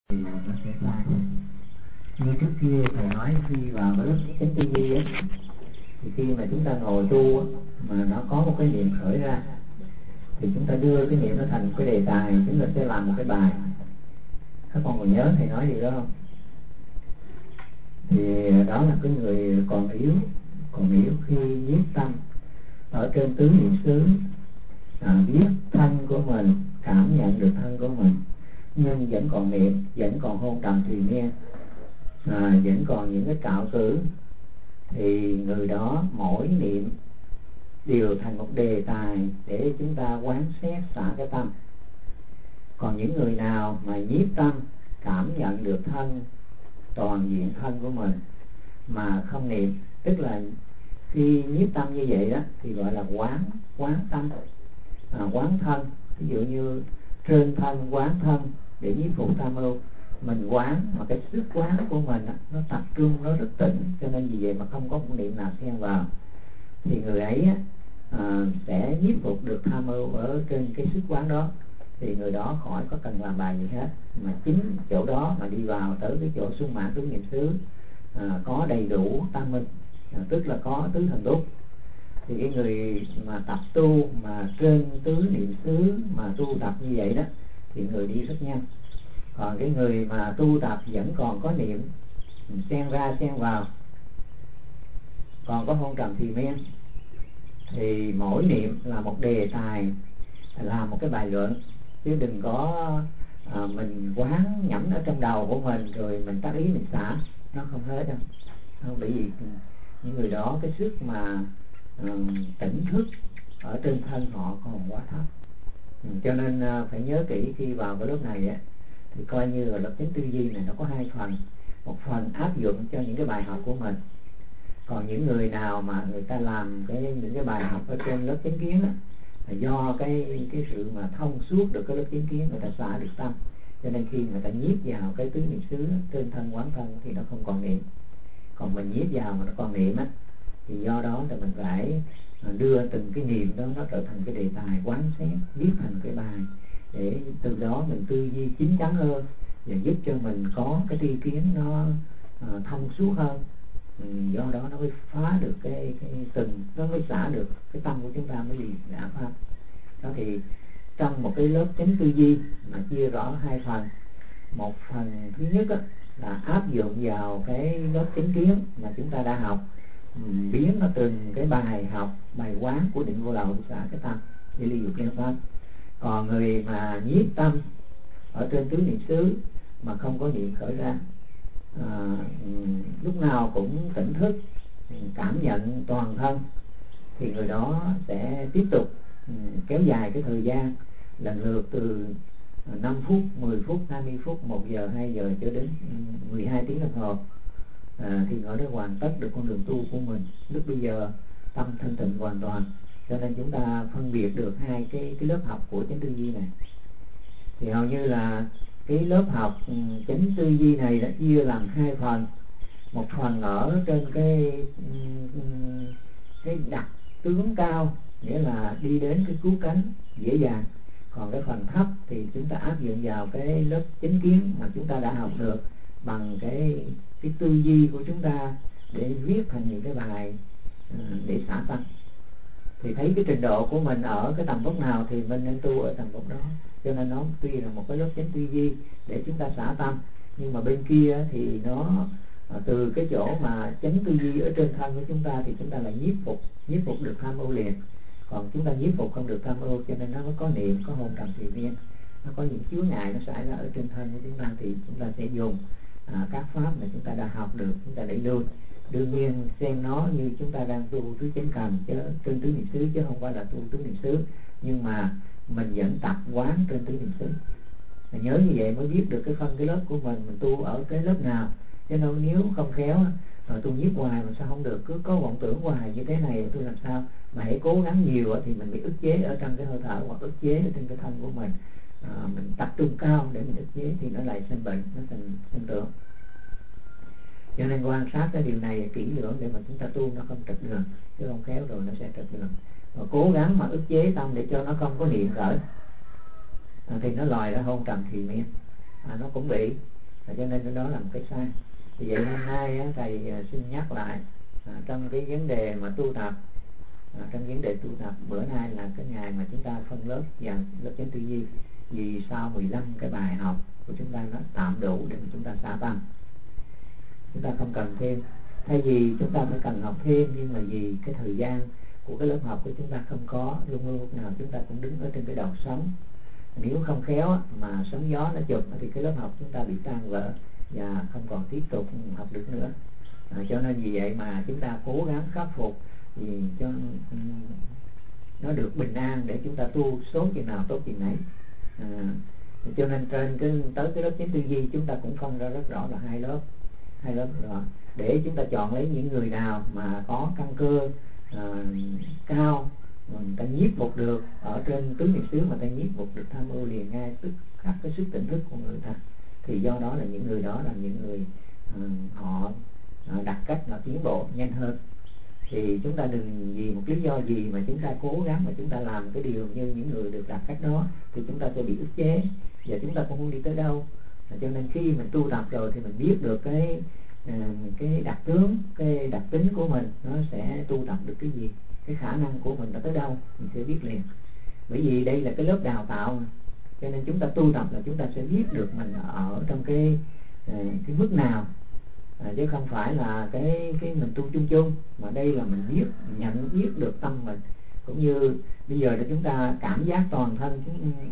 thì nó sẽ sai. Như trước kia thầy nói khi vào cái lớp chánh tư duy á, thì khi mà chúng ta ngồi tu á, mà nó có một cái niệm khởi ra thì chúng ta đưa cái niệm nó thành một cái đề tài, chúng ta sẽ làm một cái bài. Các con còn nhớ thầy nói gì đó không? Thì đó là cái người còn yếu khi nhiếp tâm ở trên tứ niệm xứ, biết thân của mình, cảm nhận được thân của mình, nhưng vẫn còn niệm, vẫn còn hôn trầm thùy miên, vẫn còn những cái cạo cử, thì người đó mỗi niệm đều thành một đề tài để chúng ta quán xét xả cái tâm. Còn những người nào mà nhiếp tâm cảm nhận được thân, toàn diện thân của mình mà không niệm, tức là khi nhiếp tâm như vậy đó thì gọi là quán tâm, quán thân. Ví dụ như trên thân quán thân để nhiếp phục tham ưu, mình quán mà cái sức quán của mình đó, nó tập trung, nó rất tĩnh, cho nên vì vậy mà không có một niệm nào xen vào, thì người ấy sẽ nhiếp phục được tham ưu ở trên cái sức quán đó, thì người đó khỏi có cần làm bài gì hết, mà chính chỗ đó mà đi vào tới cái chỗ sung mãn tứ niệm xứ, có đầy đủ tam minh, tức là có tứ thần túc. Thì cái người mà tập tu mà trên tứ niệm xứ mà tu tập như vậy đó thì người đi rất nhanh. Còn cái người mà tu tập vẫn còn có niệm xen ra xen vào, còn có hôn trầm thùy miên, thì mỗi niệm là một đề tài, là một cái bài luận, chứ đừng có mình quán nhẩm ở trong đầu của mình rồi mình tác ý mình xả, nó không hết đâu. Không, bởi vì những người đó cái sức mà tỉnh thức ở trên thân họ còn quá thấp. Cho nên phải nhớ kỹ khi vào cái lớp này á, thì coi như là lớp chánh tư duy này nó có hai phần. Một phần áp dụng cho những cái bài học của mình. Còn những người nào mà người ta làm những cái bài học ở trên lớp chánh kiến á, do cái sự mà thông suốt được cái lớp chánh kiến, người ta xả được tâm, cho nên khi người ta nhiếp vào cái tứ niệm xứ trên thân quán thân thì nó không còn niệm. Còn mình nhiếp vào mà nó còn niệm á, thì do đó là mình phải đưa từng cái niệm đó nó trở thành cái đề tài quán xét, viết thành cái bài, để từ đó mình tư duy chín chắn hơn và giúp cho mình có cái tri kiến nó thông suốt hơn. Do đó nó mới phá được cái từng, nó mới xả được cái tâm của chúng ta, mới bị ngã pháp. Đó thì trong một cái lớp chánh tư duy mà chia rõ hai phần. Một phần thứ nhất là áp dụng vào cái lớp chánh kiến mà chúng ta đã học, biến nó từng cái bài học, bài quán của định vô lậu xả cái tâm để ly dục liên pháp. Còn người mà nhiếp tâm ở trên tứ niệm xứ mà không có niệm khởi ra, lúc nào cũng tỉnh thức cảm nhận toàn thân, thì người đó sẽ tiếp tục kéo dài cái thời gian lần lượt từ 5 phút, 10 phút, 20 phút, 1 giờ, 2 giờ cho đến 12 tiếng đồng hồ, thì người đó hoàn tất được con đường tu của mình. Lúc bây giờ tâm thanh tịnh hoàn toàn, cho nên chúng ta phân biệt được hai cái lớp học của chánh tư duy này. Thì hầu như là cái lớp học chánh tư duy này đã chia làm hai phần. Một phần ở trên cái đặc tướng cao, nghĩa là đi đến cái cứu cánh dễ dàng. Còn cái phần thấp thì chúng ta áp dụng vào cái lớp chánh kiến mà chúng ta đã học được bằng cái tư duy của chúng ta để viết thành những cái bài để xả tâm. Thì thấy cái trình độ của mình ở cái tầm gốc nào thì mình nên tu ở tầm gốc đó. Cho nên nó tuy là một cái lớp chánh tư duy để chúng ta xả tâm, nhưng mà bên kia thì nó từ cái chỗ mà chánh tư duy ở trên thân của chúng ta thì chúng ta là nhiếp phục được tham ưu liền. Còn chúng ta nhiếp phục không được tham ưu, cho nên nó mới có niệm, có hôn trầm thùy miên, nó có những chướng ngại nó xảy ra ở trên thân của chúng ta, thì chúng ta sẽ dùng các pháp mà chúng ta đã học được, chúng ta đẩy lui. Đương nhiên xem nó như chúng ta đang tu tứ chánh cần chứ trên tứ niệm xứ, chứ không phải là tu tứ niệm xứ, nhưng mà mình vẫn tập quán trên tứ niệm xứ. Nhớ như vậy mới biết được cái lớp của mình tu ở cái lớp nào. Chứ nếu không khéo rồi tôi nhiếp hoài mà sao không được, cứ có vọng tưởng hoài như thế này tôi làm sao. Mà hãy cố gắng nhiều thì mình bị ức chế ở trong cái hơi thở, hoặc ức chế ở trên cái thân của mình. Mình tập trung cao để mình ức chế thì nó lại sinh bệnh, nó thành sinh tưởng. Cho nên quan sát cái điều này kỹ lưỡng để mà chúng ta tu nó không trật đường, chứ không khéo rồi nó sẽ trật đường. Và cố gắng mà ức chế tâm để cho nó không có niệm khởi, thì nó lòi ra hôn trầm thùy miên, nó cũng bị. cho nên đó là một cái sai. Vì vậy hôm nay thầy xin nhắc lại trong cái vấn đề mà tu tập, trong vấn đề tu tập bữa nay là cái ngày mà chúng ta phân lớp và lớp chánh tư duy. Vì sau 15 cái bài học của chúng ta nó tạm đủ để mà chúng ta xả tâm, chúng ta không cần thêm. Thay vì chúng ta phải cần học thêm, nhưng mà vì cái thời gian của cái lớp học của chúng ta không có, luôn luôn lúc nào chúng ta cũng đứng ở trên cái đầu sóng. Nếu không khéo mà sóng gió nó chụp thì cái lớp học chúng ta bị tan vỡ và không còn tiếp tục học được nữa. Cho nên vì vậy mà chúng ta cố gắng khắc phục vì cho nó được bình an để chúng ta tu số chừng nào tốt chừng nấy. Cho nên trên tới cái lớp chánh tư duy chúng ta cũng phân ra rất rõ là hai lớp rõ, để chúng ta chọn lấy những người nào mà có căn cơ cao, người ta nhiếp phục được ở trên tứ niệm xứ, mà ta nhiếp phục được tham ưu liền ngay tức khắc cái sức tỉnh thức của người ta, thì do đó là những người đó là những người họ đặt cách là tiến bộ nhanh hơn. Thì chúng ta đừng vì một lý do gì mà chúng ta cố gắng mà chúng ta làm cái điều như những người được đặt cách đó, thì chúng ta sẽ bị ức chế và chúng ta cũng không đi tới đâu. Cho nên khi mình tu tập rồi thì mình biết được cái đặc tướng, cái đặc tính của mình, nó sẽ tu tập được cái gì, cái khả năng của mình đã tới đâu mình sẽ biết liền. Bởi vì đây là cái lớp đào tạo mà. Cho nên chúng ta tu tập là chúng ta sẽ biết được mình ở trong cái mức nào, chứ không phải là cái mình tu chung chung, mà đây là mình nhận biết được tâm mình. Cũng như bây giờ là chúng ta cảm giác toàn thân,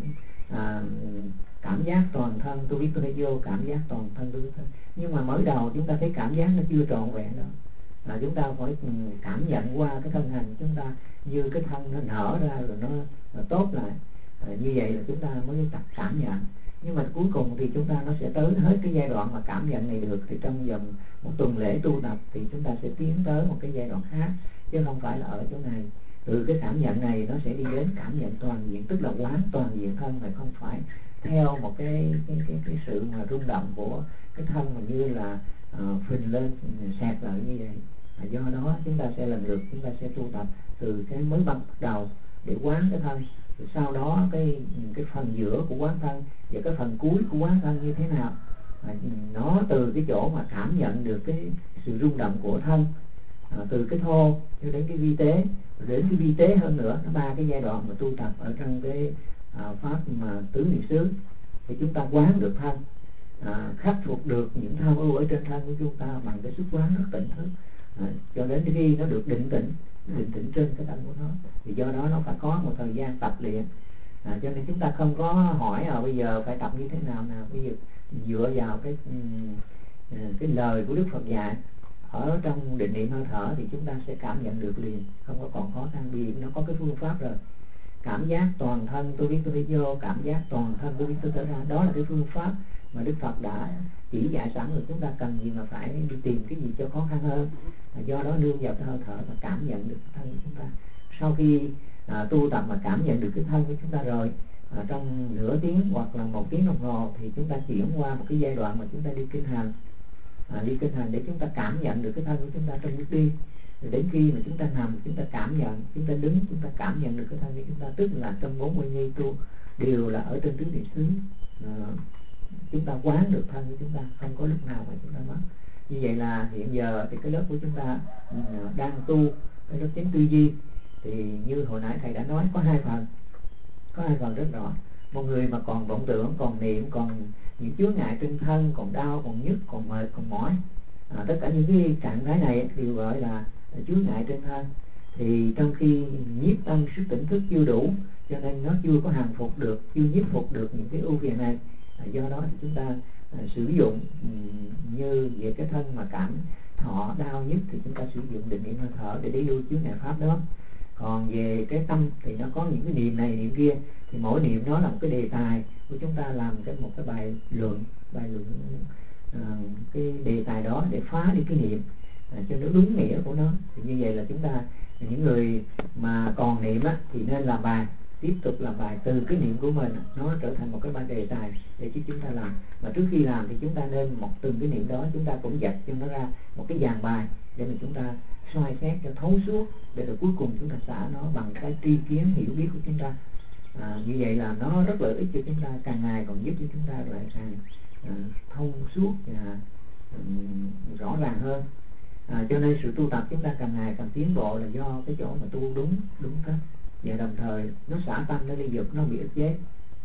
cảm giác toàn thân tôi biết tôi vô, cảm giác toàn thân tôi biết tôi. Nhưng mà mới đầu chúng ta thấy cảm giác nó chưa trọn vẹn đâu. Chúng ta phải cảm nhận qua cái thân hành chúng ta, như cái thân nó nở ra rồi nó tốt lại. Như vậy là chúng ta mới tập cảm nhận. Nhưng mà cuối cùng thì chúng ta nó sẽ tới hết cái giai đoạn mà cảm nhận này được, thì trong vòng một tuần lễ tu tập thì chúng ta sẽ tiến tới một cái giai đoạn khác, chứ không phải là ở chỗ này. Từ cái cảm nhận này nó sẽ đi đến cảm nhận toàn diện, tức là quán toàn diện thân, mà không phải theo một cái sự mà rung động của cái thân mà như là phình lên sẹt lại như vậy. Do đó chúng ta sẽ lần lượt chúng ta sẽ tu tập từ cái mới bắt đầu để quán cái thân, sau đó cái phần giữa của quán thân và cái phần cuối của quán thân như thế nào. Nó từ cái chỗ mà cảm nhận được cái sự rung động của thân, từ cái thô cho đến cái vi tế, đến cái vi tế hơn nữa. Nó ba cái giai đoạn mà tu tập ở trong cái pháp mà tứ niệm xứ, thì chúng ta quán được thân, khắc phục được những tham ưu ở trên thân của chúng ta bằng cái sức quán rất tỉnh thức, cho đến khi nó được định tĩnh trên cái thân của nó. Thì do đó nó phải có một thời gian tập luyện. Cho nên chúng ta không có hỏi bây giờ phải tập như thế nào. Bây giờ dựa vào cái lời của Đức Phật dạy ở trong định niệm hơi thở thì chúng ta sẽ cảm nhận được liền, không có còn khó khăn. Vì nó có cái phương pháp rồi. Cảm giác toàn thân tôi biết tôi đi vô, cảm giác toàn thân tôi biết tôi thở ra. Đó là cái phương pháp mà Đức Phật đã chỉ dạy sẵn rồi. Chúng ta cần gì mà phải đi tìm cái gì cho khó khăn hơn. Do đó nương vào cái hơi thở và cảm nhận được cái thân của chúng ta. Sau khi tu tập mà cảm nhận được cái thân của chúng ta rồi, trong nửa tiếng hoặc là 1 tiếng đồng hồ thì chúng ta chuyển qua một cái giai đoạn mà chúng ta đi kinh hành. Đi kinh hành để chúng ta cảm nhận được cái thân của chúng ta trong lúc đi. Rồi đến khi mà chúng ta nằm chúng ta cảm nhận, chúng ta đứng chúng ta cảm nhận được cái thân của chúng ta, tức là trong 40 giây tu đều là ở trên tứ niệm xứ. Chúng ta quán được thân của chúng ta, không có lúc nào mà chúng ta mất. Như vậy là hiện giờ thì cái lớp của chúng ta đang tu cái lớp chánh tư duy. Thì như hồi nãy thầy đã nói có hai phần rất rõ. Một người mà còn vọng tưởng, còn niệm, còn những chướng ngại trên thân, còn đau, còn nhức, còn mệt, còn mỏi, tất cả những cái trạng thái này đều gọi là chướng ngại trên thân. Thì trong khi nhiếp tâm sức tỉnh thức chưa đủ, cho nên nó chưa có hàng phục được, chưa nhiếp phục được những cái ưu phiền này. Do đó thì chúng ta sử dụng như về cái thân mà cảm thọ đau nhức thì chúng ta sử dụng định niệm hơi thở để lui chướng ngại pháp đó. Còn về cái tâm thì nó có những cái niệm này niệm kia, thì mỗi niệm đó là một cái đề tài của chúng ta làm một cái bài luận cái đề tài đó để phá đi cái niệm cho nó đúng nghĩa của nó. Thì như vậy là chúng ta, những người mà còn niệm thì nên làm bài, tiếp tục làm bài từ cái niệm của mình, nó trở thành một cái bài đề tài để chúng ta làm. Mà trước khi làm thì chúng ta nên từng cái niệm đó chúng ta cũng dạch cho nó ra một cái dàn bài để mà chúng ta soi xét cho thấu suốt, để rồi cuối cùng chúng ta xả nó bằng cái tri kiến hiểu biết của chúng ta. Như vậy là nó rất lợi ích cho chúng ta, càng ngày còn giúp cho chúng ta lại càng thông suốt và rõ ràng hơn. Cho nên sự tu tập chúng ta càng ngày càng tiến bộ là do cái chỗ mà tu đúng cách, và đồng thời nó xả tâm, nó ly dục, nó bị ức chế.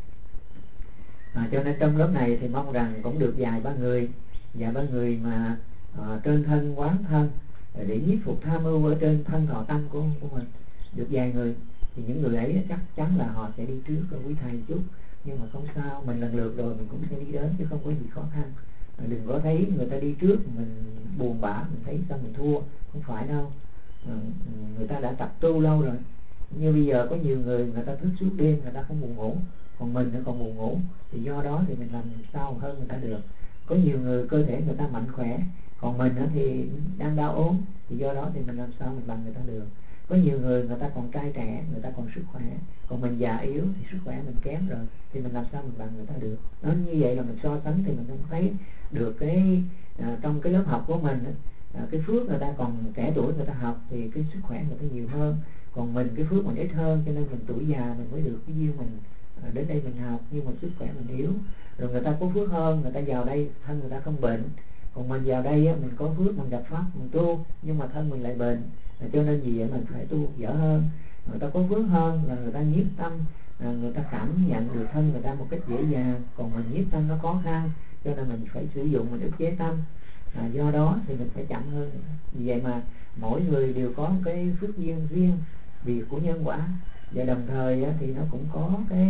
Cho nên trong lớp này thì mong rằng cũng được vài ba người mà trên thân quán thân để nhiếp phục tham ưu ở trên thân thọ tâm của mình, được vài người thì những người ấy chắc chắn là họ sẽ đi trước quý thầy chút, nhưng mà không sao, mình lần lượt rồi mình cũng sẽ đi đến chứ không có gì khó khăn. Đừng có thấy người ta đi trước mình buồn bã, mình thấy sao mình thua, không phải đâu. Người ta đã tập tu lâu rồi. Như bây giờ có nhiều người ta thức suốt đêm, người ta không buồn ngủ, còn mình nó còn buồn ngủ, thì do đó thì mình làm sao hơn người ta được. Có nhiều người cơ thể người ta mạnh khỏe, còn mình thì đang đau ốm, thì do đó thì mình làm sao mình bằng người ta được. Có nhiều người ta còn trai trẻ, người ta còn sức khỏe, còn mình già yếu thì sức khỏe mình kém rồi, thì mình làm sao mình bằng người ta được. Nó như vậy là mình so sánh thì mình không thấy được cái trong cái lớp học của mình cái phước người ta còn trẻ tuổi người ta học thì cái sức khỏe người ta nhiều hơn, còn mình cái phước mình ít hơn, cho nên mình tuổi già mình mới được cái duyên mình đến đây mình học, nhưng mà sức khỏe mình yếu. Rồi người ta có phước hơn, người ta vào đây thân người ta không bệnh, còn mình vào đây mình có phước, mình gặp pháp mình tu, nhưng mà thân mình lại bệnh. Cho nên vì vậy mình phải tu dở hơn. Người ta có phước hơn là người ta nhiếp tâm, người ta cảm nhận được thân người ta một cách dễ dàng, còn mình nhiếp tâm nó khó khăn, cho nên mình phải sử dụng, mình ức chế tâm. Do đó thì mình phải chậm hơn. Vì vậy mà mỗi người đều có cái phước duyên riêng vì của nhân quả, và đồng thời thì nó cũng có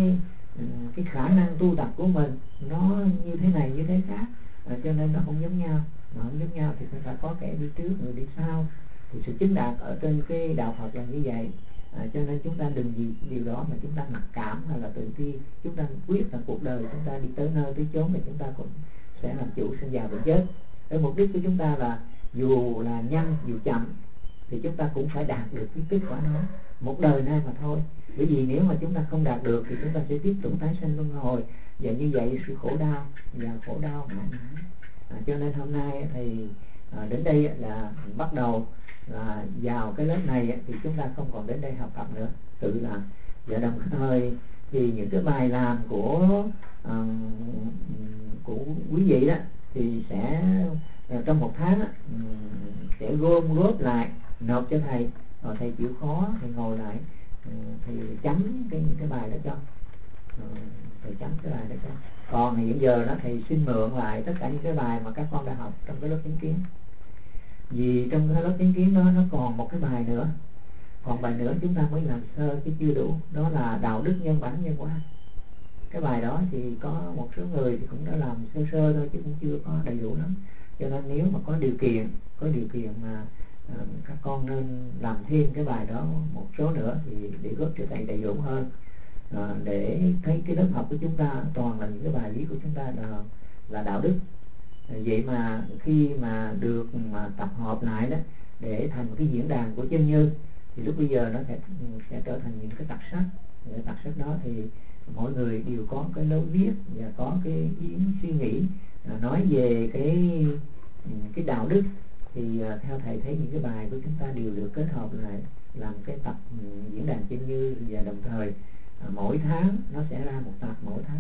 cái khả năng tu tập của mình nó như thế này như thế khác, cho nên nó không giống nhau. Mà không giống nhau thì phải có kẻ đi trước người đi sau, thì sự chứng đạt ở trên cái đạo Phật là như vậy. Cho nên chúng ta đừng vì điều đó mà chúng ta mặc cảm hay là tự ti. Chúng ta quyết là cuộc đời chúng ta đi tới nơi tới chốn thì chúng ta cũng sẽ làm chủ sinh già bệnh chết. Cái mục đích của chúng ta là dù là nhanh dù chậm thì chúng ta cũng phải đạt được cái kết quả đó một đời nay mà thôi. Bởi vì nếu mà chúng ta không đạt được thì chúng ta sẽ tiếp tục tái sanh luân hồi, và như vậy sự khổ đau mãi mãi. Cho nên hôm nay thì đến đây là bắt đầu là vào cái lớp này thì chúng ta không còn đến đây học tập nữa, tự làm. Và đồng thời thì những cái bài làm của quý vị đó thì sẽ trong một tháng sẽ gom góp lại nộp cho thầy, rồi thầy chịu khó thầy ngồi lại thì chấm những cái bài đó cho, thầy chấm cái bài đó cho. Còn hiện giờ đó thầy xin mượn lại tất cả những cái bài mà các con đã học trong cái lớp chánh kiến, vì trong cái lớp chánh kiến đó nó còn một cái bài nữa, còn bài nữa chúng ta mới làm sơ chứ chưa đủ, đó là đạo đức nhân bản nhân quả. Cái bài đó thì có một số người thì cũng đã làm sơ sơ thôi chứ cũng chưa có đầy đủ lắm. Cho nên nếu mà có điều kiện mà các con nên làm thêm cái bài đó một số nữa thì để góp cho thầy đầy đủ hơn, để thấy cái lớp học của chúng ta toàn là những cái bài lý của chúng ta là đạo đức. Vậy mà khi mà được mà tập hợp lại đó để thành một cái diễn đàn của chân như, thì lúc bây giờ nó sẽ trở thành những cái tập sách. Những tập sách đó thì mỗi người đều có cái lối viết và có cái ý suy nghĩ nói về cái đạo đức. Thì theo thầy thấy những cái bài của chúng ta đều được kết hợp lại làm cái tập diễn đàn chân như, và đồng thời mỗi tháng nó sẽ ra một tập,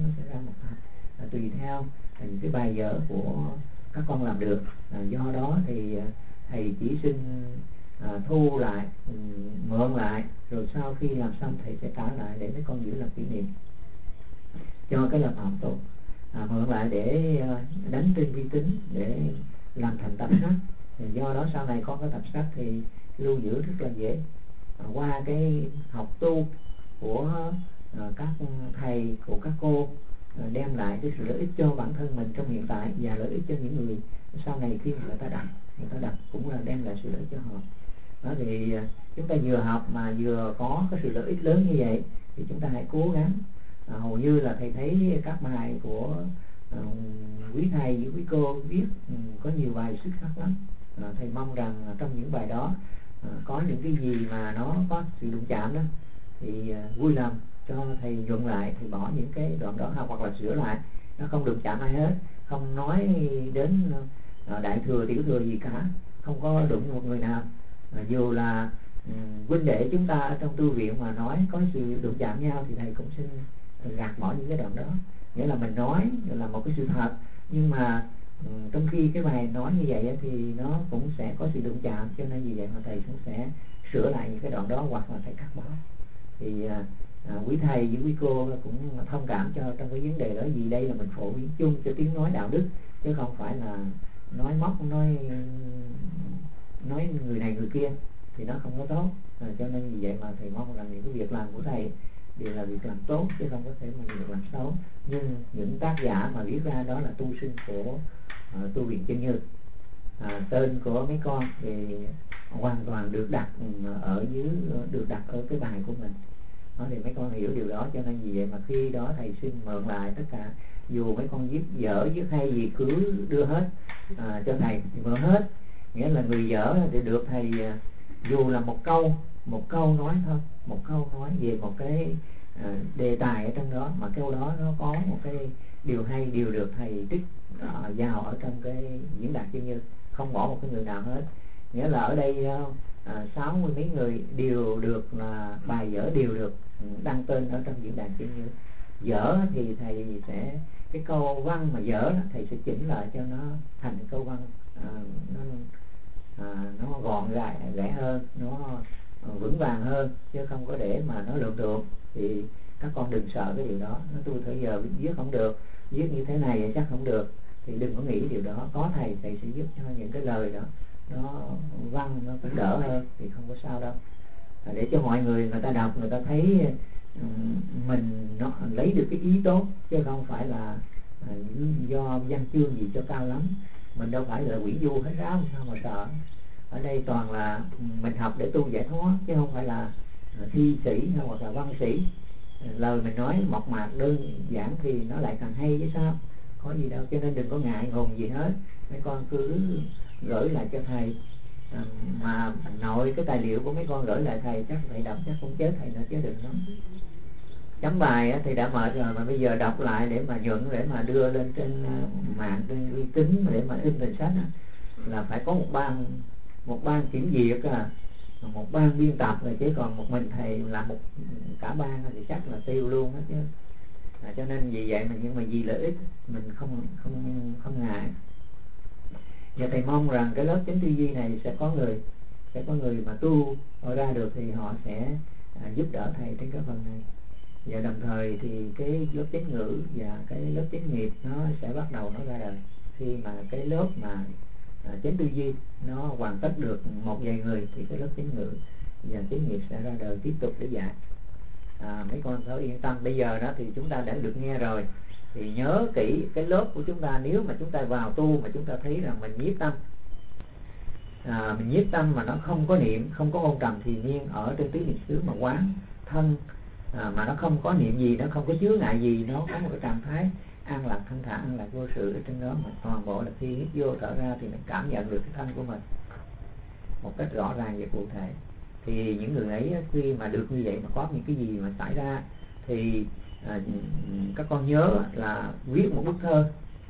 tùy theo những cái bài vở của các con làm được. Do đó thì thầy chỉ xin thu lại, mượn lại, rồi sau khi làm xong thầy sẽ trả lại để mấy con giữ làm kỷ niệm cho cái lập học tốt. Mượn lại để đánh trên vi tính để làm thành tập sách. Do đó sau này có cái tập sách thì lưu giữ rất là dễ. Qua cái học tu của các thầy, của các cô, đem lại cái sự lợi ích cho bản thân mình trong hiện tại và lợi ích cho những người sau này khi người ta đọc cũng là đem lại sự lợi ích cho họ. Đó thì chúng ta vừa học mà vừa có cái sự lợi ích lớn như vậy thì chúng ta hãy cố gắng. Hầu như là thầy thấy các bài của quý thầy với quý cô viết có nhiều bài xuất sắc lắm. Thầy mong rằng trong những bài đó có những cái gì mà nó có sự đụng chạm đó thì vui lòng cho thầy nhuận lại, thầy bỏ những cái đoạn đó hoặc là sửa lại, nó không đụng chạm ai hết, không nói đến đại thừa tiểu thừa gì cả, không có đụng một người nào. Dù là huynh đệ chúng ta ở trong tu viện mà nói có sự đụng chạm nhau thì thầy cũng xin gạt bỏ những cái đoạn đó. Nghĩa là mình nói là một cái sự thật, Nhưng mà trong khi cái bài nói như vậy thì nó cũng sẽ có sự đụng chạm, cho nên vì vậy mà thầy cũng sẽ sửa lại những cái đoạn đó hoặc là thầy cắt bỏ. Thì quý thầy với quý cô cũng thông cảm cho trong cái vấn đề đó, vì đây là mình phổ biến chung cho tiếng nói đạo đức, chứ không phải là nói móc, nói người này người kia thì nó không có tốt. Cho nên vì vậy mà thầy mong rằng những cái việc làm của thầy đều là việc làm tốt, chứ không có thể mà việc làm xấu. Nhưng những tác giả mà viết ra đó là tu sinh của tu viện Chân Như. Tên của mấy con thì hoàn toàn được đặt ở cái bài của mình. Đó, thì mấy con hiểu điều đó, cho nên vì vậy mà khi đó thầy xin mượn lại tất cả, dù mấy con viết dở viết hay gì cứ đưa hết cho thầy thì mượn hết. Nghĩa là người dở thì được thầy dù là một câu nói thôi, một câu nói về một cái đề tài ở trong đó, mà câu đó nó có một cái điều hay, điều được thầy trích vào ở trong cái diễn đàn Chân Như, không bỏ một cái người nào hết. Nghĩa là ở đây 60 mấy người đều được là bài dở đều được đăng tên ở trong diễn đàn Chân Như. Dở thì thầy sẽ cái câu văn mà dở đó, thầy sẽ chỉnh lại cho nó thành cái câu văn nó gọn gẽ hơn, nó vững vàng hơn, chứ không có để mà nó lượn thượt. Thì các con đừng sợ cái điều đó. Nó tôi thời giờ viết không được, viết như thế này chắc không được, thì đừng có nghĩ điều đó. Có thầy sẽ giúp cho những cái lời đó nó văn nó cũng đỡ hơn, thì không có sao đâu. Để cho mọi người ta đọc, người ta thấy mình nó lấy được cái ý tốt, chứ không phải là do văn chương gì cho cao lắm. Mình đâu phải là quỷ du hết ráo, sao mà sợ. Ở đây toàn là mình học để tu giải thoát, chứ không phải là thi sĩ hoặc là văn sĩ. Lời mình nói mộc mạc đơn giản thì nó lại càng hay chứ sao, có gì đâu. Cho nên đừng có ngại ngùng gì hết, mấy con cứ gửi lại cho thầy. Mà nội cái tài liệu của mấy con gửi lại thầy, chắc thầy đọc chắc cũng chết thầy nữa chứ đừng lắm. Chấm bài thì đã mệt rồi, mà bây giờ đọc lại để mà nhuận, để mà đưa lên trên mạng, trên uy tín để mà in thành sách là phải có một ban kiểm duyệt, một ban biên tập rồi, chứ còn một mình thầy làm cả ban thì chắc là tiêu luôn hết chứ. Cho nên vì vậy mà, nhưng mà vì lợi ích mình không ngại. Và thầy mong rằng cái lớp chánh tư duy này sẽ có người mà tu ra được, thì họ sẽ giúp đỡ thầy trên cái phần này. Và đồng thời thì cái lớp chánh ngữ và cái lớp chánh nghiệp nó sẽ bắt đầu nó ra đời. Khi mà cái lớp mà chánh tư duy nó hoàn tất được một vài người, thì cái lớp chánh ngữ và chánh nghiệp sẽ ra đời tiếp tục để dạy. Mấy con phải yên tâm. Bây giờ đó thì chúng ta đã được nghe rồi, thì nhớ kỹ cái lớp của chúng ta. Nếu mà chúng ta vào tu mà chúng ta thấy rằng mình nhiếp tâm, mình nhiếp tâm mà nó không có niệm, không có ôn trầm thì nhiên ở trên tứ niệm xứ mà quán thân, mà nó không có niệm gì, nó không có chướng ngại gì, nó có một cái trạng thái an lạc thanh thản, an lạc vô sự ở trên đó, mà toàn bộ là khi hít vô thở ra thì mình cảm nhận được cái thân của mình một cách rõ ràng và cụ thể. Thì những người ấy khi mà được như vậy, mà có những cái gì mà xảy ra thì các con nhớ là viết một bức thơ.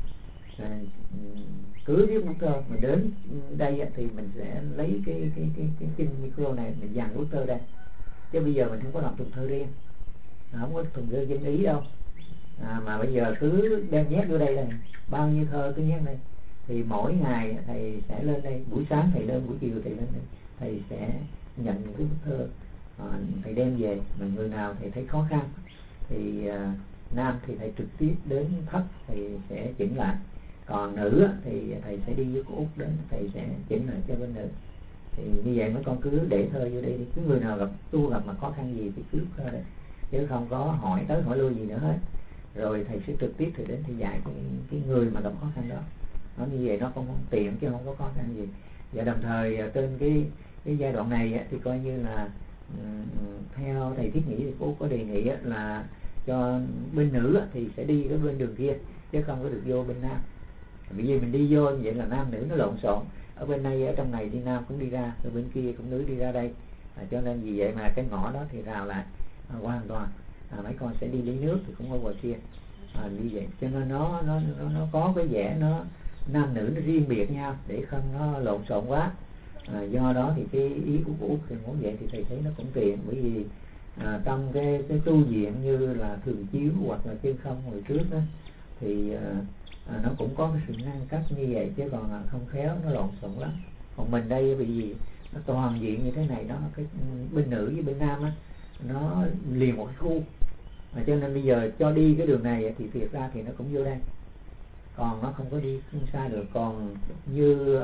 Cứ viết bức thơ mà đến đây thì mình sẽ lấy cái micro này, mình dàn bức thơ đây, chứ bây giờ mình không có làm thùng thơ riêng, không có thùng thơ dân ý đâu. Mà bây giờ cứ đem nhét vô đây này, bao nhiêu thơ cứ nhét đây. Thì mỗi ngày thầy sẽ lên đây, buổi sáng thầy lên, buổi chiều thầy lên đây, thầy sẽ nhận những cái bức thơ, thầy đem về. Mà người nào thầy thấy khó khăn thì nam thì thầy trực tiếp đến thất, thầy sẽ chỉnh lại. Còn nữ thì thầy sẽ đi với cô Út đến, thầy sẽ chỉnh lại cho bên nữ. Thì như vậy mấy con cứ để thơ vô đây đi. Cứ người nào gặp mà khó khăn gì thì cứ thơ đây, chứ không có hỏi tới hỏi lui gì nữa hết. Rồi thầy sẽ trực tiếp thầy đến thầy dạy cái người mà gặp khó khăn đó. Nó như vậy nó không tiện, chứ không có khó khăn gì. Và đồng thời trên cái giai đoạn này thì coi như là theo thầy thiết nghĩ thì cô có đề nghị là cho bên nữ thì sẽ đi cái bên đường kia, chứ không có được vô bên nam. Bởi vì mình đi vô như vậy là nam nữ nó lộn xộn. Ở bên này, ở trong này đi nam cũng đi ra, ở bên kia cũng nữ đi ra đây. Cho nên vì vậy mà cái ngõ đó thì rào lại hoàn toàn. Mấy con sẽ đi lấy nước thì cũng ở ngoài kia. Như vậy cho nên nó có cái vẻ nó nam nữ nó riêng biệt nhau, để không nó lộn xộn quá. Do đó thì cái ý của cô Út thì muốn vậy thì thầy thấy nó cũng tiện. Bởi vì trong cái tu viện như là thường chiếu hoặc là trên không hồi trước đó, thì nó cũng có cái sự ngăn cách như vậy, chứ còn không khéo nó lộn xộn lắm. Còn mình đây vì gì nó toàn diện như thế này, nó cái bên nữ với bên nam á, nó liền một cái khu, cho nên bây giờ cho đi cái đường này thì thiệt ra thì nó cũng vô đây, còn nó không có đi xa được. Còn như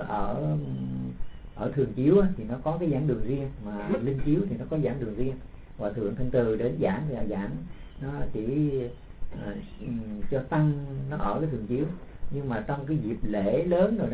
ở thường chiếu thì nó có cái giảng đường riêng, mà linh chiếu thì nó có giảng đường riêng. Hòa thượng Thanh Từ đến giảng thì giảng nó chỉ cho tăng nó ở cái thường chiếu, nhưng mà trong cái dịp lễ lớn rồi đó,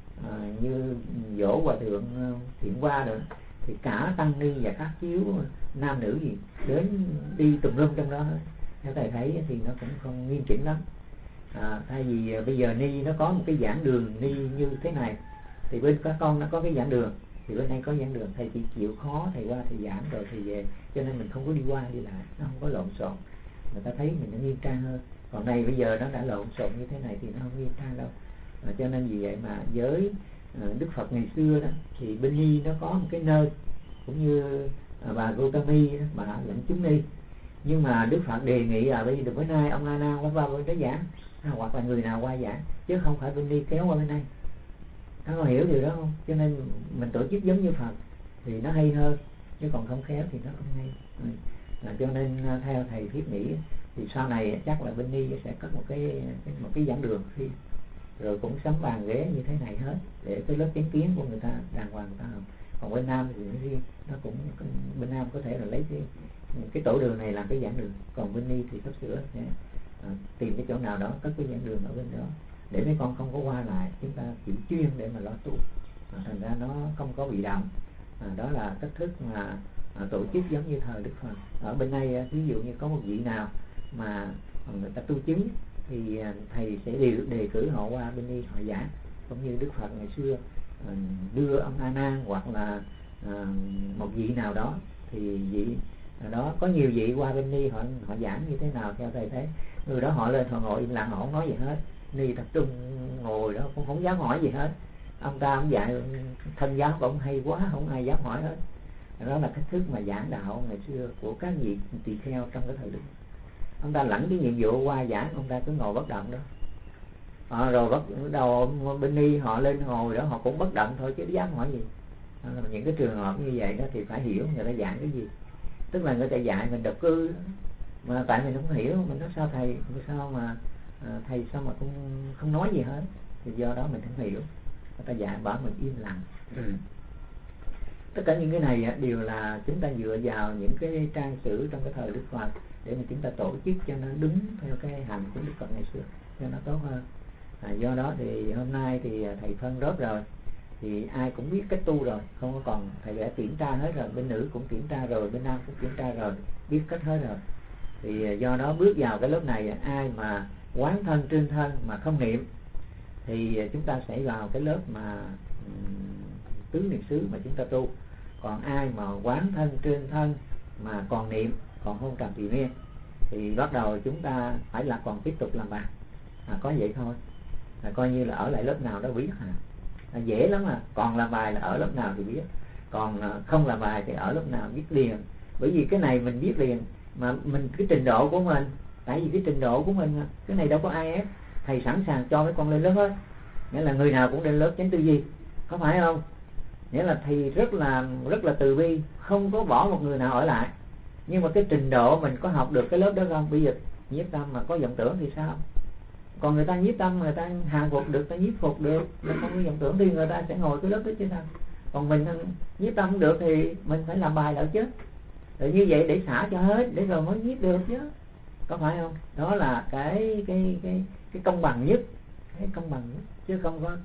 như dỗ Hòa thượng Thiện Hoa rồi thì cả tăng ni và các chiếu nam nữ gì đến đi tùm lum trong đó hết. Theo thầy thấy thì nó cũng không nghiêm chỉnh lắm. Thay vì bây giờ ni nó có một cái giảng đường ni như thế này, thì bên các con nó có cái giảng đường, thì bên đây có giảng đường, thầy chỉ chịu khó thầy qua thầy giảng rồi thầy về, cho nên mình không có đi qua đi lại, nó không có lộn xộn, người ta thấy mình nó nghiêm trang hơn. Còn này bây giờ nó đã lộn xộn như thế này thì nó không nghiêm trang đâu. Cho nên vì vậy mà với Đức Phật ngày xưa đó thì bên ni nó có một cái nơi, cũng như bà Gotami đó, bà lãnh chúng ni, nhưng mà Đức Phật đề nghị bây giờ bữa nay ông A Nan phải qua bên đó giảng, hoặc là người nào qua giảng, chứ không phải bên ni kéo qua bên đây. Các con hiểu điều đó không? Cho nên mình tổ chức giống như Phật thì nó hay hơn, chứ còn không khéo thì nó không hay. Cho nên theo thầy thiết nghĩ thì sau này chắc là bên ni sẽ có một cái giảng đường riêng, rồi cũng sắm bàn ghế như thế này hết, để cái lớp chánh kiến của người ta đàng hoàng người ta học. Còn bên Nam thì nó riêng, nó cũng bên Nam có thể là lấy cái tổ đường này làm cái giảng đường, còn bên ni thì sắp sửa sẽ tìm cái chỗ nào đó cất cái giảng đường ở bên đó, để mấy con không có qua lại, chúng ta chỉ chuyên để mà lo tu, thành ra nó không có bị động. Đó là cách thức mà tổ chức giống như thời Đức Phật. Ở bên đây ví dụ như có một vị nào mà người ta tu chứng thì thầy sẽ đề cử họ qua bên đi họ giảng, cũng như Đức Phật ngày xưa đưa ông A Nan hoặc là một vị nào đó, thì vị đó có nhiều vị qua bên ni họ giảng như thế nào theo thầy thấy, người đó họ lên họ ngồi im lặng, họ không nói gì hết, ni tập trung ngồi đó cũng không dám hỏi gì hết. Ông ta ông dạy thân giáo cũng hay quá, không ai dám hỏi hết. Đó là cách thức mà giảng đạo ngày xưa của các vị tỳ kheo trong cái thời Đức. Ông ta lãnh cái nhiệm vụ qua giảng, ông ta cứ ngồi bất động đó. Rồi bắt đầu bên ni họ lên ngồi đó, họ cũng bất động thôi chứ dám hỏi gì. Những cái trường hợp như vậy đó thì phải hiểu người ta giảng cái gì. Tức là người ta dạy mình độc cư, mà tại mình không hiểu, mình nói sao thầy, sao mà thầy sao mà không nói gì hết, thì do đó mình không hiểu. Người ta dạy bảo mình im lặng. Tất cả những cái này đều là chúng ta dựa vào những cái trang sử trong cái thời Đức Phật để mà chúng ta tổ chức cho nó đúng theo cái hành của Đức Phật ngày xưa cho nó tốt hơn. Do đó thì hôm nay thì thầy phân rốt rồi, thì ai cũng biết cách tu rồi, không có còn thầy đã kiểm tra hết rồi, bên nữ cũng kiểm tra rồi, bên nam cũng kiểm tra rồi, biết cách hết rồi. Thì do đó bước vào cái lớp này, ai mà quán thân trên thân mà không niệm thì chúng ta sẽ vào cái lớp mà tứ niệm xứ mà chúng ta tu. Còn ai mà quán thân trên thân mà còn niệm, còn hôn trầm trì miên, thì bắt đầu chúng ta phải là còn tiếp tục làm bài. Có vậy thôi, coi như là ở lại lớp nào đó biết dễ lắm còn làm bài là ở lớp nào thì biết, còn không làm bài thì ở lớp nào biết liền. Bởi vì cái này mình biết liền, mà mình cái trình độ của mình, tại vì cái trình độ của mình cái này đâu có ai ép, thầy sẵn sàng cho mấy con lên lớp hết, nghĩa là người nào cũng lên lớp chánh tư duy, có phải không? Nghĩa là thầy rất là từ bi, không có bỏ một người nào ở lại. Nhưng mà cái trình độ mình có học được cái lớp đó không? Bây giờ nhiếp tâm mà có vọng tưởng thì sao? Còn người ta nhiếp tâm, người ta hàng phục được, ta nhiếp phục được, mà không có vọng tưởng thì người ta sẽ ngồi cái lớp đó chứ sao? Còn mình nhiếp tâm không được thì mình phải làm bài lại chứ. Rồi như vậy để xả cho hết, để rồi mới nhiếp được chứ, có phải không? Đó là cái công bằng nhất, cái công bằng nhất, chứ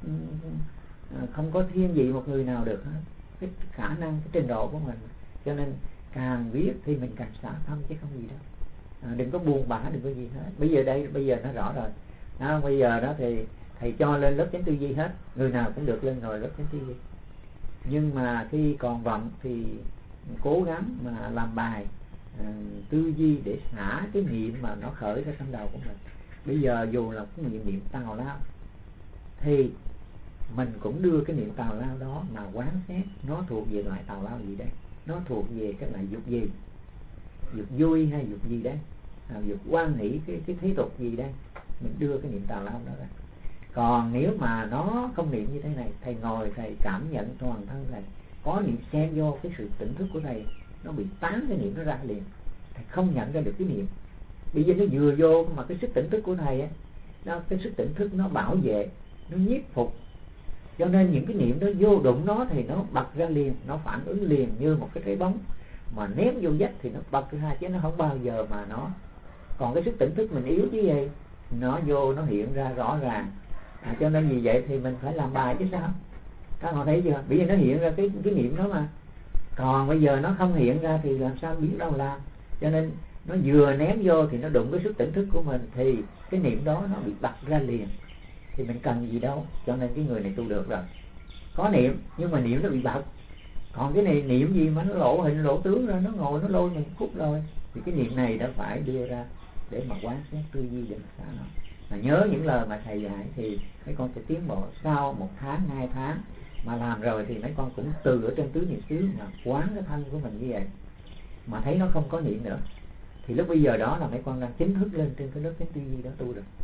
không có thiên vị một người nào được hết. Cái khả năng, cái trình độ của mình. Cho nên càng biết thì mình càng xả tâm chứ không gì đâu. Đừng có buồn bã, đừng có gì hết. Bây giờ nó rõ rồi. Bây giờ đó thì thầy cho lên lớp chánh tư duy hết, người nào cũng được lên ngồi lớp chánh tư duy. Nhưng mà khi còn vọng thì cố gắng mà làm bài tư duy để xả cái niệm mà nó khởi ra trong đầu của mình. Bây giờ dù là cái niệm tào lao thì mình cũng đưa cái niệm tào lao đó mà quán xét nó thuộc về loại tào lao gì đây, nó thuộc về cái loại dục gì, dục vui hay dục gì đây, dục quan hỷ, cái thế tục gì đây, mình đưa cái niệm tào lao đó ra. Còn nếu mà nó không niệm như thế này, thầy ngồi thầy cảm nhận toàn thân thầy có niệm xen vô, cái sự tỉnh thức của thầy nó bị tán cái niệm nó ra liền, thầy không nhận ra được cái niệm. Bây giờ nó vừa vô mà cái sức tỉnh thức của thầy ấy, cái sức tỉnh thức nó bảo vệ, nó nhiếp phục, cho nên những cái niệm đó vô đụng nó thì nó bật ra liền, nó phản ứng liền như một cái bóng mà ném vô vách thì nó bật ra, chứ nó không bao giờ mà nó. Còn cái sức tỉnh thức mình yếu chứ gì, nó vô nó hiện ra rõ ràng. Cho nên vì vậy thì mình phải làm bài chứ sao. Các bạn thấy chưa, bây giờ nó hiện ra cái niệm đó mà, còn bây giờ nó không hiện ra thì làm sao biết đâu làm. Cho nên nó vừa ném vô thì nó đụng cái sức tỉnh thức của mình thì cái niệm đó nó bị bật ra liền, thì mình cần gì đâu. Cho nên cái người này tu được rồi, có niệm nhưng mà niệm nó bị bật. Còn cái này niệm gì mà nó lộ hình lộ tướng ra, nó ngồi nó lôi mình phút rồi, thì cái niệm này đã phải đưa ra để mà quán xét tư duy để mà xả nó. Mà nhớ những lời mà thầy dạy thì mấy con sẽ tiến bộ. Sau 1 tháng 2 tháng mà làm rồi thì mấy con cũng từ ở trên tứ niệm xứ mà quán cái thân của mình như vậy, mà thấy nó không có niệm nữa, thì lúc bây giờ đó là mấy con đang chính thức lên trên cái lớp chánh tư duy đó tu được.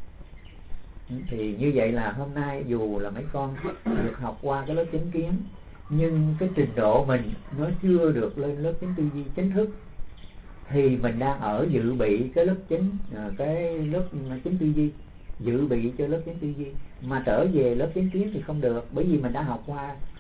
Thì như vậy là hôm nay dù là mấy con được học qua cái lớp chánh kiến, nhưng cái trình độ mình nó chưa được lên lớp chánh tư duy chính thức, thì mình đang ở dự bị cái lớp chánh, cái lớp chánh tư duy, dự bị cho lớp chánh tư duy, mà trở về lớp chánh kiến thì không được, bởi vì mình đã học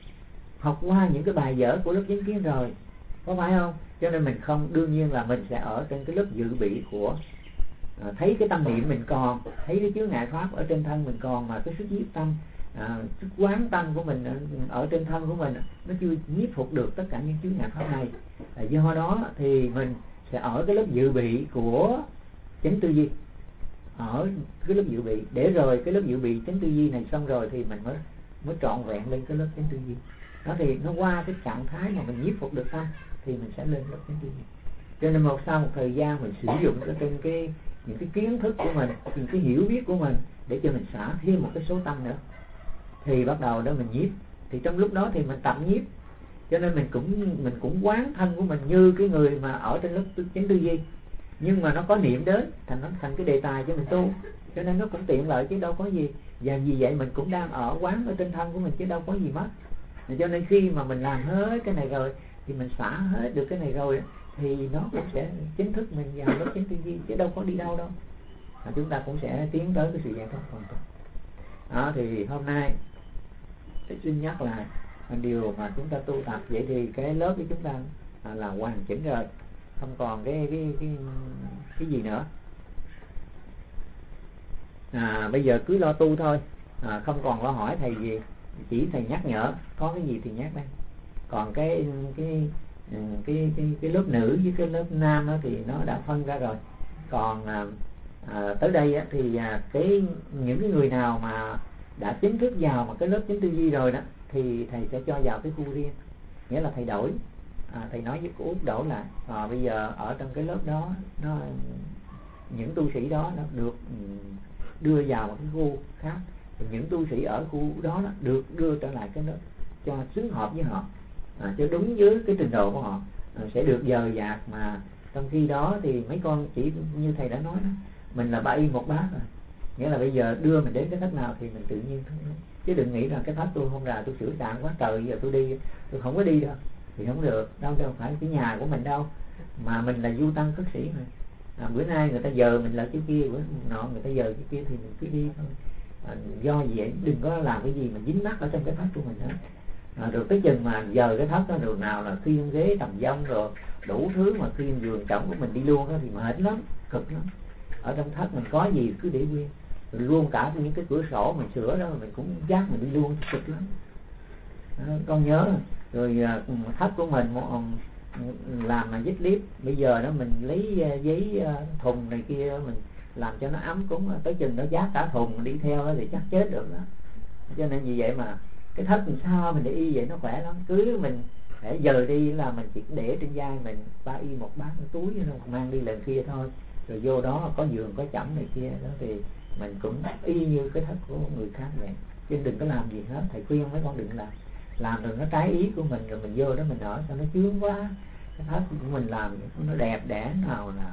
qua những cái bài vở của lớp chánh kiến rồi, có phải không? Cho nên mình không, đương nhiên là mình sẽ ở trên cái lớp dự bị của thấy cái tâm niệm mình còn, thấy cái chướng ngại pháp ở trên thân mình còn, mà cái sức nhiếp tâm, sức quán tâm của mình ở trên thân của mình nó chưa nhiếp phục được tất cả những chướng ngại pháp này. Do đó thì mình sẽ ở cái lớp dự bị của chánh tư duy, ở cái lớp dự bị, để rồi cái lớp dự bị chánh tư duy này xong rồi thì mình mới trọn vẹn lên cái lớp chánh tư duy đó. Thì nó qua cái trạng thái mà mình nhiếp phục được tâm thì mình sẽ lên lớp chánh tư duy. Cho nên sau một thời gian mình sử dụng trên những cái kiến thức của mình, những cái hiểu biết của mình để cho mình xả thêm một cái số tâm nữa, thì bắt đầu đó mình nhiếp. Thì trong lúc đó thì mình tập nhiếp, cho nên mình cũng quán thân của mình như cái người mà ở trên lớp chánh tư duy, nhưng mà nó có niệm đến thành cái đề tài cho mình tu, cho nên nó cũng tiện lợi chứ đâu có gì. Và vì vậy mình cũng đang ở quán ở trên thân của mình chứ đâu có gì mất. Cho nên khi mà mình làm hết cái này rồi thì mình xả hết được cái này rồi thì nó cũng sẽ chính thức mình vào lớp chánh tư duy, chứ đâu có đi đâu đâu. Chúng ta cũng sẽ tiến tới cái sự giải thoát hoàn toàn. Đó, thì hôm nay tôi xin nhắc lại điều mà chúng ta tu tập vậy thì cái lớp của chúng ta là hoàn chỉnh rồi, không còn cái gì nữa. Bây giờ cứ lo tu thôi, không còn lo hỏi thầy gì, chỉ thầy nhắc nhở có cái gì thì nhắc đây. Còn cái lớp nữ với cái lớp nam đó thì nó đã phân ra rồi. Còn tới đây á, thì những cái người nào mà đã chính thức vào mà cái lớp chánh tư duy rồi đó thì thầy sẽ cho vào cái khu riêng, nghĩa là thầy đổi. Thầy nói với cô Út đổi lại, bây giờ ở trong cái lớp đó những tu sĩ đó nó được đưa vào một cái khu khác, thì những tu sĩ ở khu đó được đưa trở lại cái lớp cho xứng hợp với họ, cho đúng với cái trình độ của họ, sẽ được dời dạt. Mà trong khi đó thì mấy con chỉ như thầy đã nói đó, mình là ba y một bát rồi, nghĩa là bây giờ đưa mình đến cái thất nào thì mình tự nhiên thôi, chứ đừng nghĩ là cái thất tôi không ra tôi sửa tạng quá trời giờ tôi đi, tôi không có đi đâu thì không được đâu phải cái nhà của mình đâu, mà mình là du tăng cất sĩ mà. Bữa nay người ta giờ mình là cái kia, bữa nọ người ta giờ cái kia thì mình cứ đi thôi. Do vậy đừng có làm cái gì mà dính mắc ở trong cái thất của mình hết. Rồi tới chừng mà giờ cái thất đó đường nào là khiêng ghế tầm vong rồi đủ thứ mà khiêng giường chồng của mình đi luôn đó thì mệt lắm, cực lắm. Ở trong thất mình có gì cứ để nguyên, rồi luôn cả những cái cửa sổ mình sửa đó mình cũng dắt mình đi luôn, cực lắm. Con nhớ rồi thất của mình làm mà dít clip, bây giờ đó mình lấy giấy thùng này kia mình làm cho nó ấm cúng, tới chừng nó dát cả thùng đi theo đó thì chắc chết được đó. Cho nên vì vậy mà cái thất làm sao mình để y vậy nó khỏe lắm, cứ mình để giờ đi là mình chỉ để trên vai mình ba y một bát túi nó mang đi lần kia thôi, rồi vô đó có giường có chẩm này kia đó thì mình cũng y như cái thất của người khác vậy, chứ đừng có làm gì hết. Thầy khuyên mấy con đừng làm rồi nó trái ý của mình, rồi mình vô đó mình ở sao nó chướng quá. Cái thất của mình làm nó đẹp đẽ nào là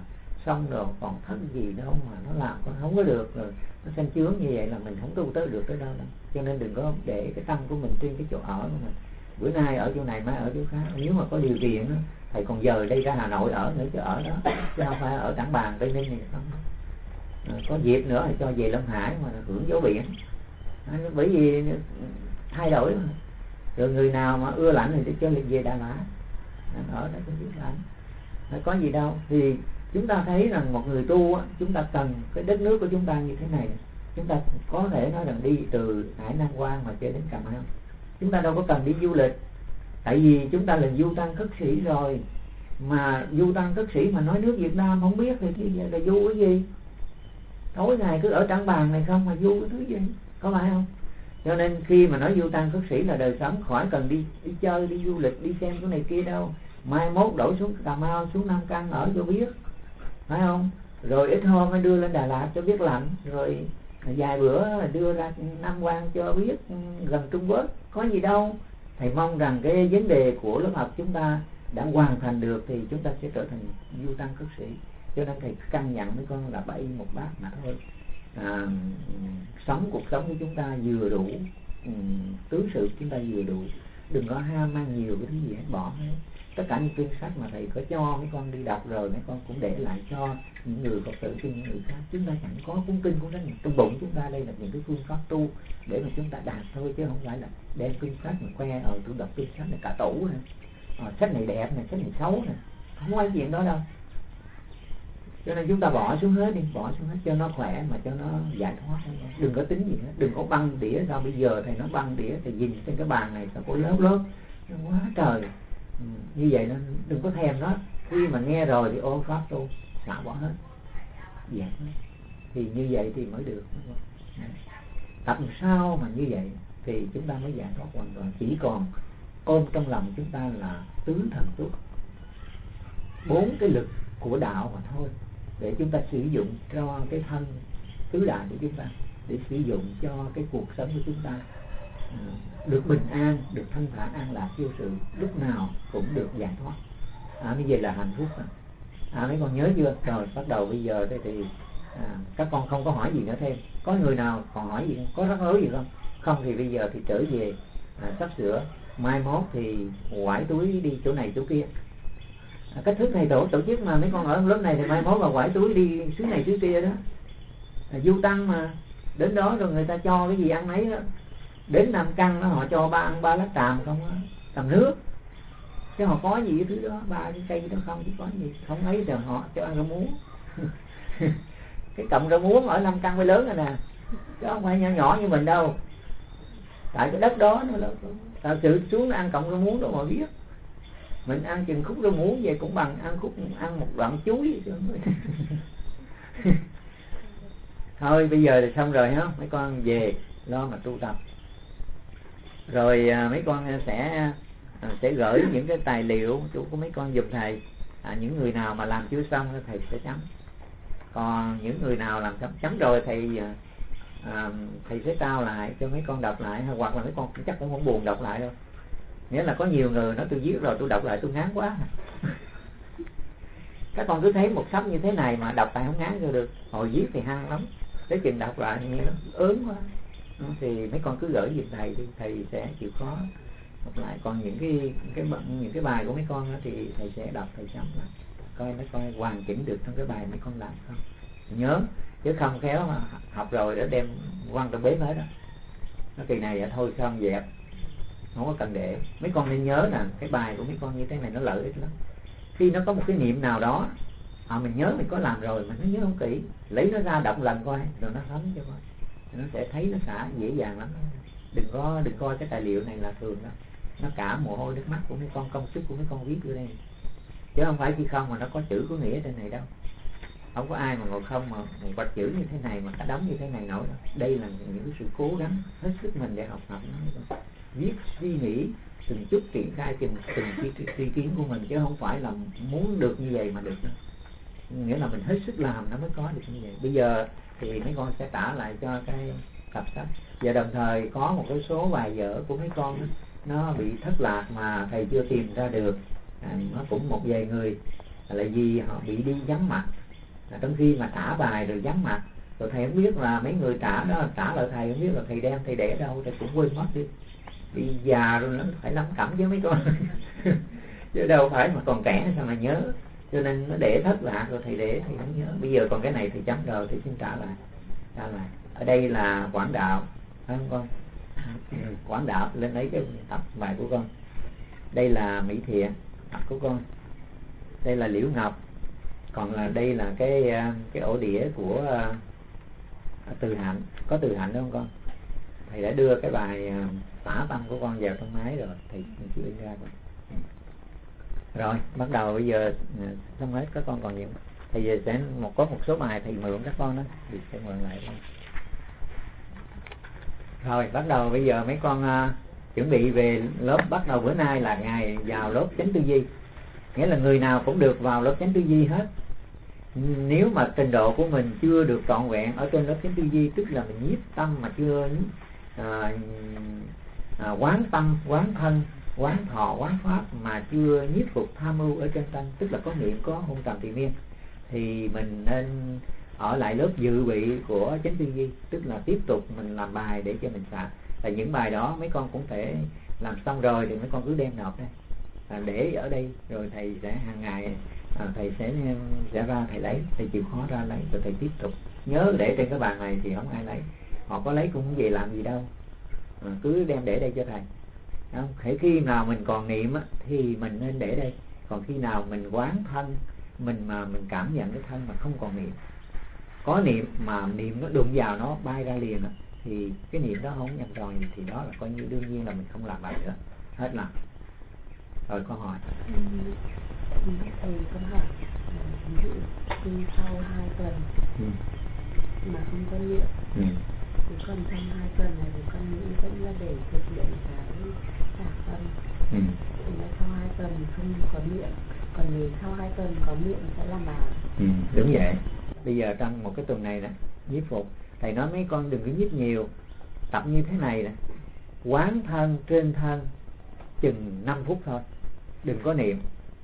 xong rồi còn thất gì đâu mà nó làm con không có được, rồi nó sanh chướng như vậy là mình không tu tới được tới đâu đâu. Cho nên đừng có để cái tâm của mình trên cái chỗ ở của mình, bữa nay ở chỗ này mai ở chỗ khác. Nếu mà có điều kiện đó, thầy còn dời đây ra Hà Nội ở nữa chứ ở đó, chứ không phải ở Trảng Bàng Tây Ninh này không. Có dịp nữa thì cho về Long Hải mà hưởng gió biển, bởi vì thay đổi mà. Rồi người nào mà ưa lạnh thì cho về Đà Lạt ở đó cũng biết lạnh, có gì đâu. Thì chúng ta thấy rằng một người tu á, chúng ta cần cái đất nước của chúng ta như thế này. Chúng ta có thể nói rằng đi từ Hải Nam Quan mà chơi đến Cà Mau, chúng ta đâu có cần đi du lịch, tại vì chúng ta là du tăng khất sĩ rồi. Mà du tăng khất sĩ mà nói nước Việt Nam không biết thì là du cái gì? Tối ngày cứ ở Trảng Bàng này không mà du cái thứ gì, có phải không? Cho nên khi mà nói du tăng khất sĩ là đời sống, khỏi cần đi chơi, đi du lịch, đi xem cái này kia đâu. Mai mốt đổi xuống Cà Mau, xuống Nam Căn ở cho biết, phải không? Rồi ít hôm mới đưa lên Đà Lạt cho biết lạnh, rồi vài bữa đưa ra Nam Quan cho biết gần Trung Quốc, có gì đâu. Thầy mong rằng cái vấn đề của lớp học chúng ta đã hoàn thành được thì chúng ta sẽ trở thành du tăng khất sĩ. Cho nên thầy căn dặn mấy con là 7 một bát mà thôi. Sống cuộc sống của chúng ta vừa đủ, tứ sự chúng ta vừa đủ, đừng có ham mang nhiều cái thứ gì hết, bỏ hết. Tất cả những quyển sách mà thầy có cho mấy con đi đọc rồi, mấy con cũng để lại cho những người Phật tử của những người khác. Chúng ta chẳng có cuốn kinh của nó, trong bụng chúng ta đây là những cái phương pháp tu để mà chúng ta đạt thôi, chứ không phải là đem kinh sách mà khoe tôi đọc kinh sách này cả tủ này, sách này đẹp này, sách này xấu này, không có chuyện đó đâu. Cho nên chúng ta bỏ xuống hết đi, bỏ xuống hết cho nó khỏe mà cho nó giải thoát. Đừng có tính gì hết, đừng có băng đĩa sao bây giờ thầy nó băng đĩa, thầy nhìn trên cái bàn này sao có lớp nó quá trời. Như vậy nó đừng có thèm nó. Khi mà nghe rồi thì ô pháp tu, xả bỏ hết, dẹp hết. Thì như vậy thì mới được. Tập sao mà như vậy thì chúng ta mới giải thoát hoàn toàn. Chỉ còn ôm trong lòng chúng ta là tứ thần túc, 4 cái lực của đạo mà thôi, để chúng ta sử dụng cho cái thân tứ đại của chúng ta, để sử dụng cho cái cuộc sống của chúng ta được bình an, được thanh thản an lạc vô sự, lúc nào cũng được giải thoát. Như vậy là hạnh phúc. Mấy con nhớ chưa? Rồi bắt đầu bây giờ thì các con không có hỏi gì nữa thêm. Có người nào còn hỏi gì không? Có rắc rối gì không? Không thì bây giờ thì trở về sắp sửa, mai mốt thì quải túi đi chỗ này chỗ kia. Cách thức thầy tổ chức mà mấy con ở lớp này thì mai mốt là quải túi đi xứ này xứ kia đó. Du tăng mà, đến đó rồi người ta cho cái gì ăn nấy đó. Đến Nam Căn đó họ cho ăn 3 lát tràm không á, tràm nước, chứ họ có gì cái thứ đó, 3 cái cây đó không, chứ có gì không ấy, rồi họ cho ăn rau muống. Cái cọng rau muống ở Nam Căn mới lớn rồi nè, chứ không phải nhỏ nhỏ như mình đâu. Tại cái đất đó nó thật sự xuống ăn cọng rau muống đâu mà biết. Mình ăn chừng khúc rau muống về cũng bằng ăn một đoạn chuối. Thôi bây giờ thì xong rồi ha, mấy con về lo mà tu tập. Rồi mấy con sẽ gửi những cái tài liệu của mấy con giùm thầy. Những người nào mà làm chưa xong thầy sẽ chấm. Còn những người nào làm chấm rồi thầy sẽ trao lại cho mấy con đọc lại, hoặc là mấy con chắc cũng không buồn đọc lại đâu. Nghĩa là có nhiều người nói tôi viết rồi tôi đọc lại tôi ngán quá. Các con cứ thấy một sắp như thế này mà đọc lại không ngán cho được. Hồi viết thì hăng lắm, tới chừng đọc lại thì nó ớn quá. Thì mấy con cứ gửi giùm thầy đi, thầy sẽ chịu khó đọc lại. Còn những cái bài của mấy con đó thì thầy sẽ đọc, thầy chấm lại, coi mấy con hoàn chỉnh được trong cái bài mấy con làm không. Nhớ, chứ không khéo mà học rồi đã đem quăng trong bếp hết đó. Nó kỳ này thôi xong dẹp, không có cần để. Mấy con nên nhớ rằng cái bài của mấy con như thế này nó lợi ích lắm. Khi nó có một cái niệm nào đó mình nhớ mình có làm rồi mà nó nhớ không kỹ, lấy nó ra đọc lần coi rồi nó thấm cho coi, nó sẽ thấy nó xả dễ dàng lắm. Đừng coi cái tài liệu này là thường đó, nó cả mồ hôi nước mắt của mấy con, công sức của mấy con viết vô đây, chứ không phải chỉ không mà nó có chữ có nghĩa trên này đâu. Không có ai mà ngồi không mà một vạch chữ như thế này mà cả đống như thế này nổi đâu. Đây là những cái sự cố gắng hết sức mình để học nó, viết suy nghĩ từng chút, triển khai từng suy kiến của mình, chứ không phải là muốn được như vậy mà được đâu. Nghĩa là mình hết sức làm nó mới có được như vậy. Bây giờ thì mấy con sẽ trả lại cho cái cặp sách, và đồng thời có một cái số bài vở của mấy con đó, nó bị thất lạc mà thầy chưa tìm ra được. Nó cũng một vài người là vì họ bị đi vắng mặt, trong khi mà trả bài rồi vắng mặt, rồi thầy không biết là mấy người trả đó trả lại thầy không biết là thầy đem thầy để ở đâu, thầy cũng quên mất đi. Bị già rồi nó phải lắm cảm với mấy con chứ đâu phải mà còn trẻ sao mà nhớ, cho nên nó để thất lạc rồi thầy để thầy không nhớ. Bây giờ còn cái này thì chấm rồi thì xin trả lại. Ở đây là Quảng Đạo phải không con? Quảng Đạo lên lấy cái tập bài của con. Đây là Mỹ Thiện tập của con. Đây là Liễu Ngọc. Còn là đây là cái ổ đĩa của Từ Hạnh. Có Từ Hạnh đúng không con? Thầy đã đưa cái bài tả tâm của con vào trong máy rồi, thầy chưa in ra con. Rồi bắt đầu bây giờ xong hết, các con còn những thầy giờ sẽ có một số bài thầy mượn các con đó thì sẽ mượn lại đó. Rồi bắt đầu bây giờ mấy con chuẩn bị về lớp. Bắt đầu bữa nay là ngày vào lớp chánh tư duy, nghĩa là người nào cũng được vào lớp chánh tư duy hết. Nếu mà trình độ của mình chưa được trọn vẹn ở trên lớp chánh tư duy, tức là mình nhiếp tâm mà chưa quán tâm, quán thân, quán thọ, quán pháp mà chưa nhiếp phục tham mưu ở trên tâm, tức là có niệm, có hôn trầm trì miên, thì mình nên ở lại lớp dự bị của chánh tư duy, tức là tiếp tục mình làm bài để cho mình xả. Là những bài đó mấy con cũng phải làm xong rồi thì mấy con cứ đem nộp đây, để ở đây rồi thầy sẽ hàng ngày thầy sẽ ra thầy lấy, thầy chịu khó ra lấy rồi thầy tiếp tục. Nhớ để trên cái bàn này thì không ai lấy, họ có lấy cũng không về làm gì đâu, cứ đem để đây cho thầy. Không? Khi nào mình còn niệm á, thì mình nên để đây. Còn khi nào mình quán thân, mình cảm nhận cái thân mà không còn niệm, có niệm mà niệm nó đụng vào nó bay ra liền á, thì cái niệm đó không nhận tròn gì, thì đó là coi như đương nhiên là mình không làm bài nữa. Hết lần. Rồi con hỏi. Thầy con hỏi, ví dụ khi sau 2 tuần mà không có niệm, thì còn trong 2 tuần này thì con nghĩ vẫn là để thực hiện cái xả tâm. Thì là sau 2 tuần không có niệm, còn nếu sau 2 tuần có niệm sẽ làm bài. Đúng vậy. Bây giờ trong một cái tuần này nè, nhiếp phục, thầy nói mấy con đừng có nhiếp nhiều, tập như thế này nè, quán thân trên thân chừng 5 phút thôi, đừng có niệm.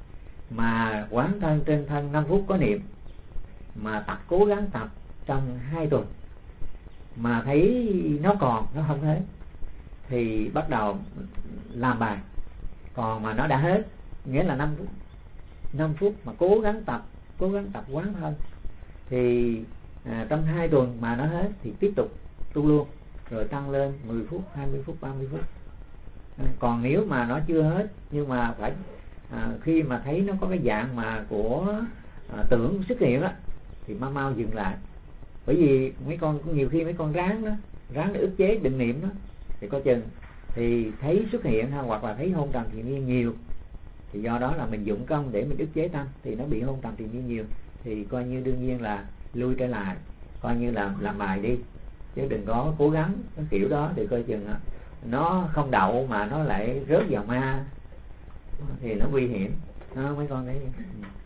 Mà quán thân trên thân 5 phút có niệm, mà cố gắng tập trong 2 tuần. Mà thấy nó còn, nó không hết thì bắt đầu làm bài. Còn mà nó đã hết, nghĩa là 5 phút mà cố gắng tập quán thân, thì trong 2 tuần mà nó hết thì tiếp tục tu luôn, rồi tăng lên 10 phút, 20 phút, 30 phút. Còn nếu mà nó chưa hết, nhưng mà phải khi mà thấy nó có cái dạng mà của tưởng xuất hiện á, thì mau dừng lại. Bởi vì mấy con nhiều khi mấy con ráng để ức chế định niệm đó, thì coi chừng thì thấy xuất hiện hoặc là thấy hôn trầm trì miên nhiều, thì do đó là mình dụng công để mình ức chế tâm, thì nó bị hôn trầm trì miên nhiều, thì coi như đương nhiên là lui trở lại, coi như là làm bài đi, chứ đừng có cố gắng cái kiểu đó, thì coi chừng nó không đậu mà nó lại rớt vào ma thì nó nguy hiểm đó mấy con thấy.